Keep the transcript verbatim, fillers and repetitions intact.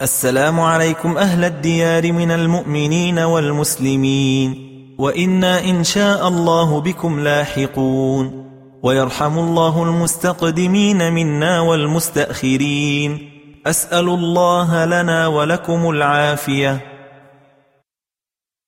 السلام عليكم أهل الديار من المؤمنين والمسلمين، وإنا إن شاء الله بكم لاحقون، ويرحم الله المستقدمين منا والمستأخرين. أسأل الله لنا ولكم العافية.